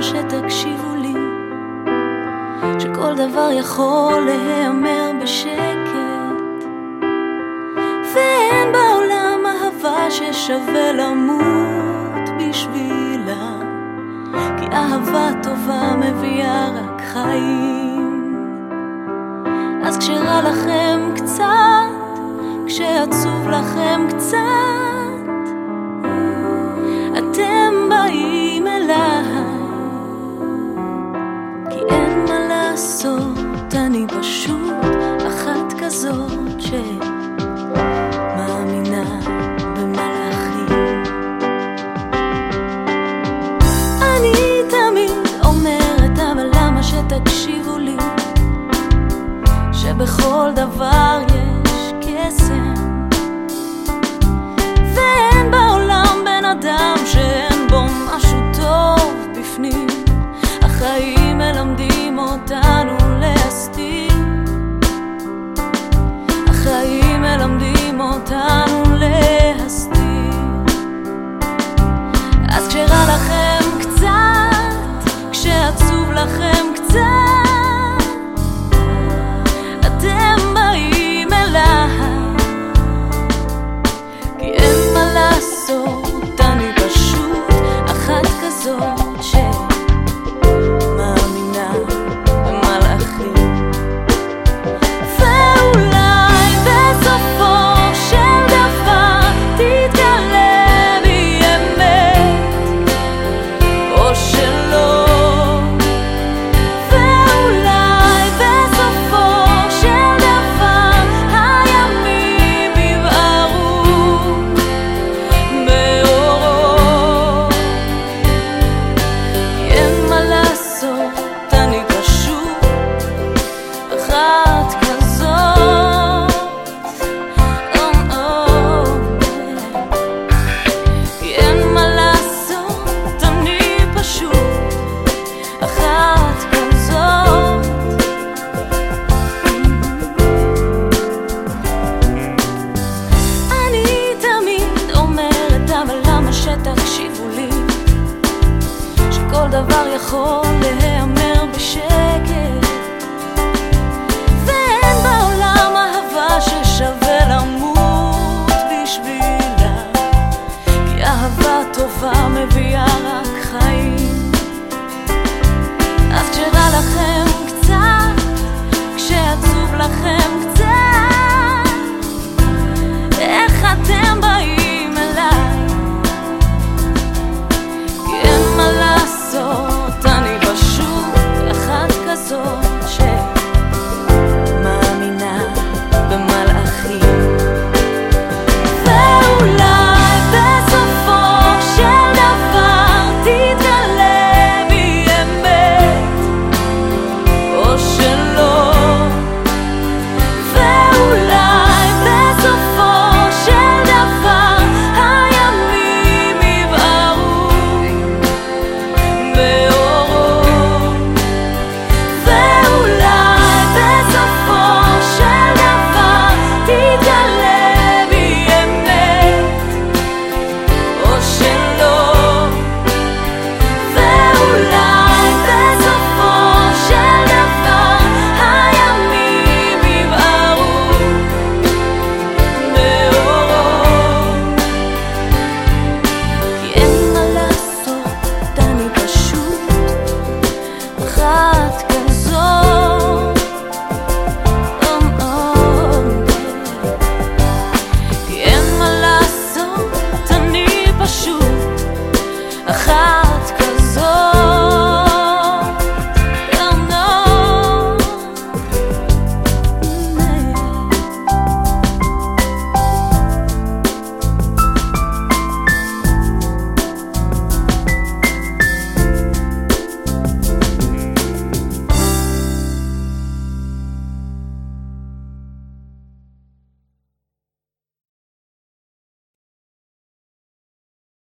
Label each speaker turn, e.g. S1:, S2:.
S1: שתקשיבו לי, שכל דבר יכול להיאמר בשקט, ואין בעולם אהבה ששווה למות בשבילה, כי אהבה טובה מביאה רק חיים. אז כשרע לכם קצת, כשעצוב לכם קצת, אתם באים אליי, כי אין מה לעשות, אני פשוט אחת כזאת שמאמינה במלאכים. אני תמיד אומרת, אבל למה שתקשיבו לי, שבכל דבר יש קסם, ואין בעולם בן אדם שאין בו משהו טוב בפנים. החיים מלמדים אותנו להסתיר, החיים מלמדים אותנו להסתיר. אז כשרע לכם קצת, כשעצוב לכם קצת, אתם באים אליי, כי אין מה לעשות, אני פשוט אחת כזאת שמאמינה במלאכים. ואולי בסופו של דבר תתגלה בי אמת, או שלא. ואולי בסופו של דבר הימים יבערו באורו, כי אין מה לעשות, אני פשוט אחת כזאת. כי אין מה לעשות, אני פשוט אחת כזאת. אני תמיד אומרת, אבל למה שתקשיבו לי, שכל דבר יכול להיאמר בשקט,